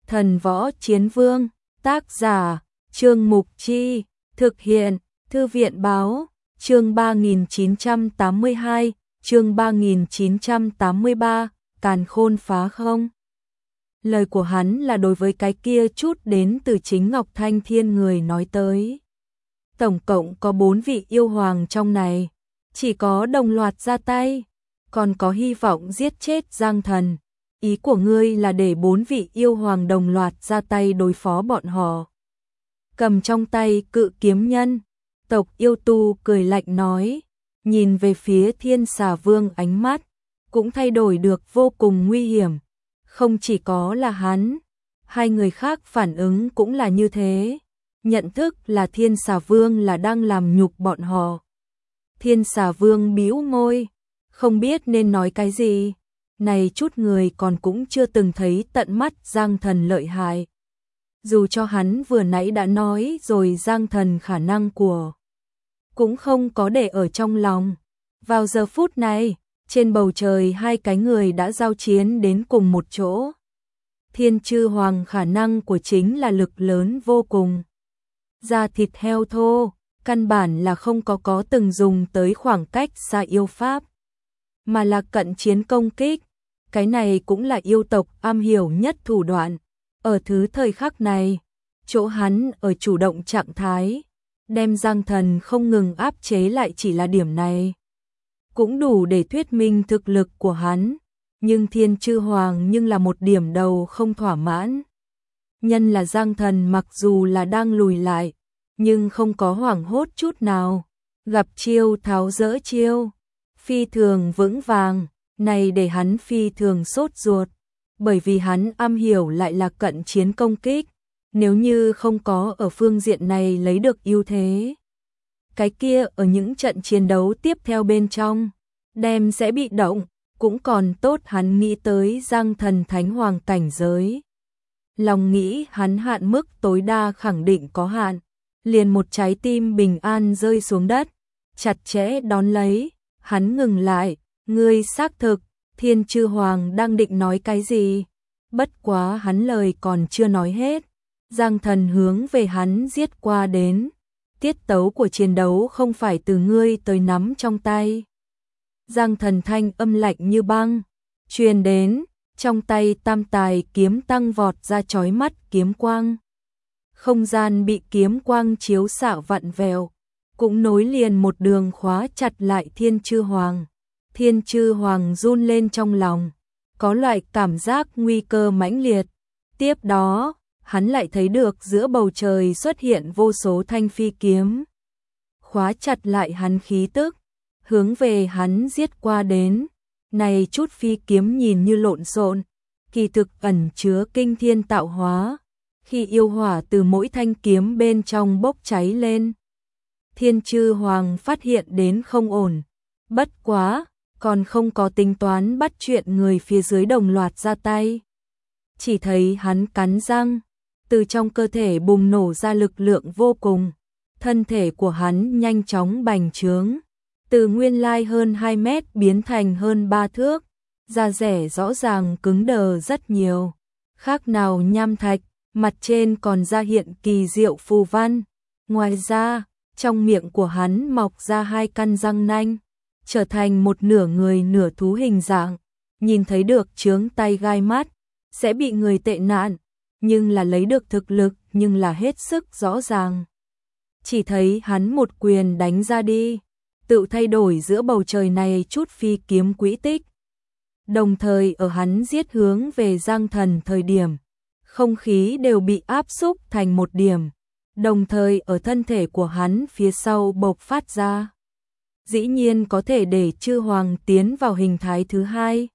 Thần Võ Chiến Vương, tác giả, Trương Mục Chi, thực hiện, Thư viện báo, chương 3982, chương 3983, càn khôn phá không. Lời của hắn là đối với cái kia chút đến từ chính Ngọc Thanh Thiên người nói tới. Tổng cộng có 4 vị yêu hoàng trong này, chỉ có đồng loạt ra tay, còn có hy vọng giết chết Giang Thần. Ý của ngươi là để 4 vị yêu hoàng đồng loạt ra tay đối phó bọn họ. Cầm trong tay cự kiếm nhân, tộc yêu tu cười lạnh nói, nhìn về phía Thiên Xà Vương ánh mắt, cũng thay đổi được vô cùng nguy hiểm. Không chỉ có là hắn, hai người khác phản ứng cũng là như thế. Nhận thức là Thiên Xà Vương là đang làm nhục bọn họ. Thiên Xà Vương bĩu môi, không biết nên nói cái gì. Này chút người còn cũng chưa từng thấy tận mắt Giang Thần lợi hại. Dù cho hắn vừa nãy đã nói rồi Giang Thần khả năng của cũng không có để ở trong lòng. Vào giờ phút này, trên bầu trời hai cái người đã giao chiến đến cùng một chỗ. Thiên Chư Hoàng khả năng của chính là lực lớn vô cùng. Da thịt heo thô, căn bản là không có từng dùng tới khoảng cách xa yêu pháp, mà là cận chiến công kích. Cái này cũng là yêu tộc am hiểu nhất thủ đoạn. Ở thứ thời khắc này, chỗ hắn ở chủ động trạng thái, đem Giang Thần không ngừng áp chế lại chỉ là điểm này. Cũng đủ để thuyết minh thực lực của hắn, nhưng Thiên Chư Hoàng nhưng là một điểm đầu không thỏa mãn. Nhân là Giang Thần mặc dù là đang lùi lại, nhưng không có hoảng hốt chút nào, gặp chiêu tháo dỡ chiêu, phi thường vững vàng, này để hắn phi thường sốt ruột, bởi vì hắn am hiểu lại là cận chiến công kích, nếu như không có ở phương diện này lấy được ưu thế, cái kia ở những trận chiến đấu tiếp theo bên trong, đem sẽ bị động, cũng còn tốt hắn nghĩ tới Giang Thần Thánh Hoàng cảnh giới. Lòng nghĩ hắn hạn mức tối đa khẳng định có hạn, liền một trái tim bình an rơi xuống đất, chặt chẽ đón lấy, hắn ngừng lại, ngươi xác thực, Thiên Chư Hoàng đang định nói cái gì? Bất quá hắn lời còn chưa nói hết, Giang Thần hướng về hắn giết qua đến, tiết tấu của chiến đấu không phải từ ngươi tới nắm trong tay. Giang Thần thanh âm lạnh như băng, truyền đến, trong tay tam tài kiếm tăng vọt ra chói mắt kiếm quang. Không gian bị kiếm quang chiếu xạ vặn vẹo, cũng nối liền một đường khóa chặt lại Thiên Chư Hoàng. Thiên Chư Hoàng run lên trong lòng, có loại cảm giác nguy cơ mãnh liệt. Tiếp đó, hắn lại thấy được giữa bầu trời xuất hiện vô số thanh phi kiếm, khóa chặt lại hắn khí tức, hướng về hắn giết qua đến. Này chút phi kiếm nhìn như lộn xộn, kỳ thực ẩn chứa kinh thiên tạo hóa, khi yêu hỏa từ mỗi thanh kiếm bên trong bốc cháy lên. Thiên Chư Hoàng phát hiện đến không ổn, bất quá, còn không có tính toán bắt chuyện người phía dưới đồng loạt ra tay. Chỉ thấy hắn cắn răng, từ trong cơ thể bùng nổ ra lực lượng vô cùng, thân thể của hắn nhanh chóng bành trướng, từ nguyên lai hơn 2 mét biến thành hơn 3 thước, da rẻ rõ ràng cứng đờ rất nhiều, khác nào nham thạch, mặt trên còn ra hiện kỳ diệu phù văn. Ngoài ra, trong miệng của hắn mọc ra 2 căn răng nanh, trở thành một nửa người nửa thú hình dạng, nhìn thấy được chướng tay gai mắt, sẽ bị người tệ nạn, nhưng là lấy được thực lực nhưng là hết sức rõ ràng. Chỉ thấy hắn một quyền đánh ra đi, tự thay đổi giữa bầu trời này chút phi kiếm quỹ tích. Đồng thời ở hắn giết hướng về Giang Thần thời điểm, không khí đều bị áp xúc thành một điểm, đồng thời ở thân thể của hắn phía sau bộc phát ra. Dĩ nhiên có thể để Chư Hoàng tiến vào hình thái thứ hai.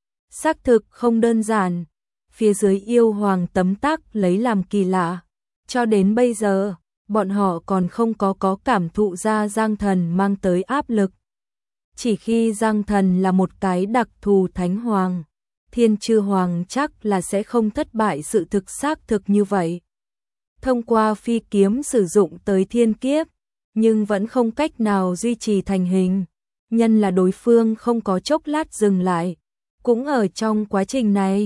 Xác thực không đơn giản, phía dưới yêu hoàng tấm tắc lấy làm kỳ lạ. Cho đến bây giờ, bọn họ còn không có cảm thụ ra Giang Thần mang tới áp lực. Chỉ khi Giang Thần là một cái đặc thù Thánh Hoàng, Thiên Chư Hoàng chắc là sẽ không thất bại sự thực xác thực như vậy. Thông qua phi kiếm sử dụng tới thiên kiếp, nhưng vẫn không cách nào duy trì thành hình, nhân là đối phương không có chốc lát dừng lại. Cũng ở trong quá trình này,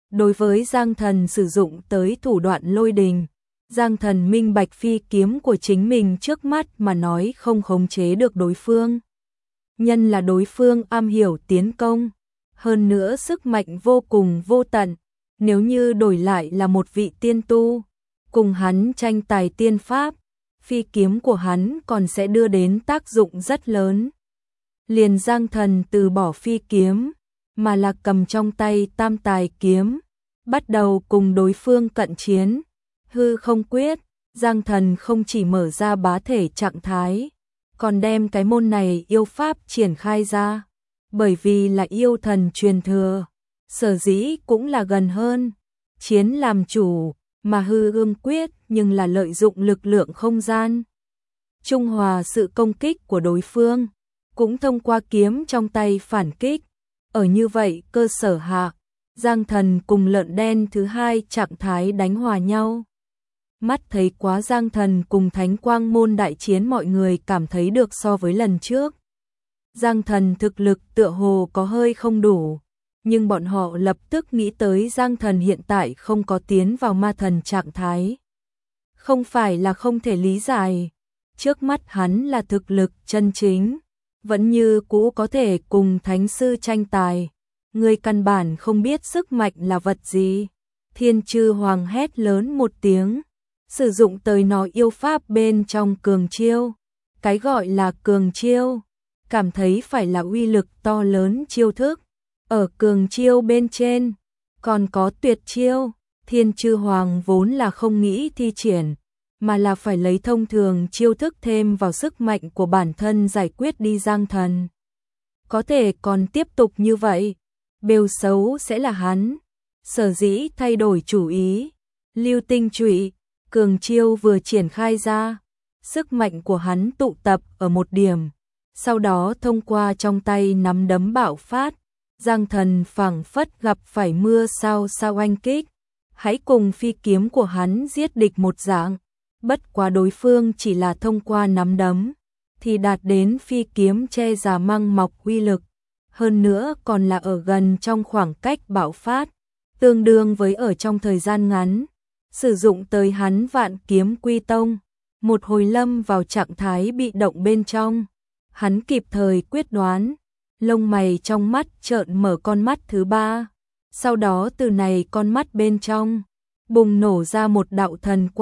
Đối với Giang Thần sử dụng tới thủ đoạn lôi đình, Giang Thần minh bạch phi kiếm của chính mình trước mắt mà nói không khống chế được đối phương. Nhân là đối phương am hiểu tiến công, hơn nữa sức mạnh vô cùng vô tận, nếu như đổi lại là một vị tiên tu, cùng hắn tranh tài tiên pháp, phi kiếm của hắn còn sẽ đưa đến tác dụng rất lớn. Liền Giang Thần từ bỏ phi kiếm, mà là cầm trong tay tam tài kiếm, bắt đầu cùng đối phương cận chiến. Hư không quyết, Giang Thần không chỉ mở ra bá thể trạng thái, còn đem cái môn này yêu pháp triển khai ra. Bởi vì là yêu thần truyền thừa, sở dĩ cũng là gần hơn chiến làm chủ, mà hư ương quyết nhưng là lợi dụng lực lượng không gian, trung hòa sự công kích của đối phương, cũng thông qua kiếm trong tay phản kích. Ở như vậy cơ sở hạ, Giang Thần cùng lợn đen thứ hai trạng thái đánh hòa nhau. Mắt thấy quá Giang Thần cùng Thánh Quang môn đại chiến, mọi người cảm thấy được so với lần trước, Giang Thần thực lực tựa hồ có hơi không đủ, nhưng bọn họ lập tức nghĩ tới Giang Thần hiện tại không có tiến vào ma thần trạng thái. Không phải là không thể lý giải, trước mắt hắn là thực lực chân chính, vẫn như cũ có thể cùng thánh sư tranh tài. Người căn bản không biết sức mạnh là vật gì. Thiên Chư Hoàng hét lớn một tiếng, sử dụng tới nó yêu pháp bên trong cường chiêu. Cái gọi là cường chiêu, cảm thấy phải là uy lực to lớn chiêu thức. Ở cường chiêu bên trên, còn có tuyệt chiêu. Thiên Chư Hoàng vốn là không nghĩ thi triển, mà là phải lấy thông thường chiêu thức thêm vào sức mạnh của bản thân giải quyết đi Giang Thần. Có thể còn tiếp tục như vậy, bêu xấu sẽ là hắn. Sở dĩ thay đổi chủ ý, Lưu Tinh Chủy, cường chiêu vừa triển khai ra, sức mạnh của hắn tụ tập ở một điểm, sau đó thông qua trong tay nắm đấm bạo phát. Giang Thần phảng phất gặp phải mưa sao sao oanh kích, hãy cùng phi kiếm của hắn giết địch một dạng. Bất quá đối phương chỉ là thông qua nắm đấm, thì đạt đến phi kiếm che giả măng mọc uy lực, hơn nữa còn là ở gần trong khoảng cách bạo phát, tương đương với ở trong thời gian ngắn, sử dụng tới hắn Vạn Kiếm Quy Tông, một hồi lâm vào trạng thái bị động bên trong. Hắn kịp thời quyết đoán, lông mày trong mắt trợn mở con mắt thứ ba, sau đó từ này con mắt bên trong bùng nổ ra một đạo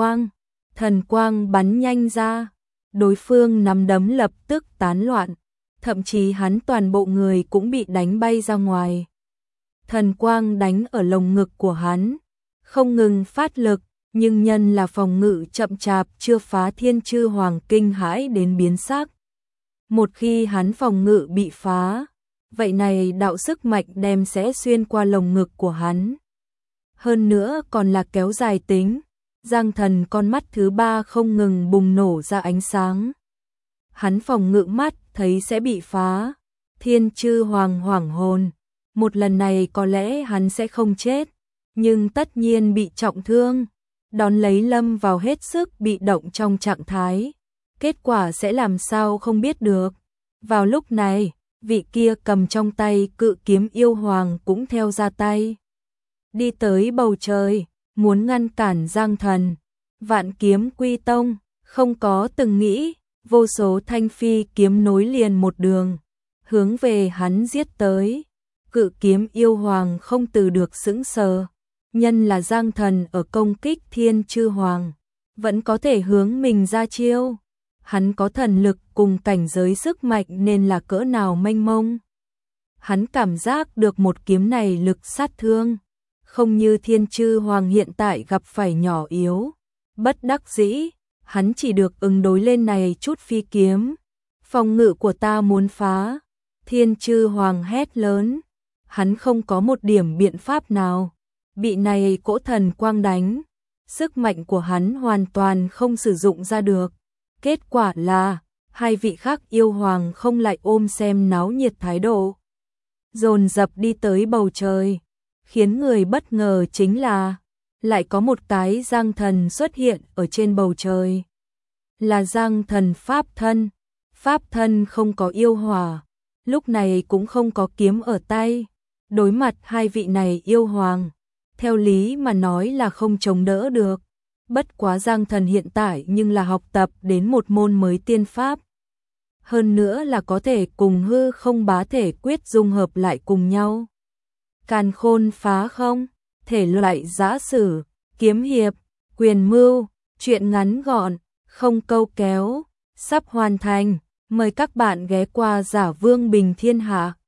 thần quang bắn nhanh ra, đối phương nắm đấm lập tức tán loạn, thậm chí hắn toàn bộ người cũng bị đánh bay ra ngoài. Thần quang đánh ở lồng ngực của hắn, không ngừng phát lực, nhưng nhân là phòng ngự chậm chạp chưa phá. Thiên Chư Hoàng kinh hãi đến biến sắc. Một khi hắn phòng ngự bị phá, vậy này đạo sức mạnh đem sẽ xuyên qua lồng ngực của hắn. Hơn nữa còn là kéo dài tính. Giang Thần con mắt thứ ba không ngừng bùng nổ ra ánh sáng. Hắn phòng ngự mắt thấy sẽ bị phá. Thiên Chư Hoàng hoảng hồn. Một lần này có lẽ hắn sẽ không chết, nhưng tất nhiên bị trọng thương. Đón lấy lâm vào hết sức bị động trong trạng thái. Kết quả sẽ làm sao không biết được. Vào lúc này, vị kia cầm trong tay cự kiếm yêu hoàng cũng theo ra tay. Đi tới bầu trời, muốn ngăn cản Giang Thần. Vạn Kiếm Quy Tông, không có từng nghĩ, vô số thanh phi kiếm nối liền một đường, hướng về hắn giết tới. Cự kiếm yêu hoàng không từ được sững sờ, nhân là Giang Thần ở công kích Thiên Chư Hoàng, vẫn có thể hướng mình ra chiêu. Hắn có thần lực cùng cảnh giới sức mạnh nên là cỡ nào mênh mông. Hắn cảm giác được một kiếm này lực sát thương, không như Thiên Chư Hoàng hiện tại gặp phải nhỏ yếu. Bất đắc dĩ, hắn chỉ được ứng đối lên này chút phi kiếm. Phòng ngự của ta muốn phá. Thiên Chư Hoàng hét lớn. Hắn không có một điểm biện pháp nào. Bị này cỗ thần quang đánh. Sức mạnh của hắn hoàn toàn không sử dụng ra được. Kết quả là, hai vị khác yêu hoàng không lại ôm xem náo nhiệt thái độ. Dồn dập đi tới bầu trời. Khiến người bất ngờ chính là, lại có một cái Giang Thần xuất hiện ở trên bầu trời. Là Giang Thần Pháp Thân. Pháp Thân không có yêu hỏa, lúc này cũng không có kiếm ở tay. Đối mặt hai vị này yêu hoàng, theo lý mà nói là không chống đỡ được. Bất quá Giang Thần hiện tại nhưng là học tập đến một môn mới tiên pháp. Hơn nữa là có thể cùng hư không bá thể quyết dung hợp lại cùng nhau. Càn khôn phá không, thể loại giã sử, kiếm hiệp, quyền mưu, truyện ngắn gọn, không câu kéo, sắp hoàn thành. Mời các bạn ghé qua Giả Vương Bình Thiên Hạ.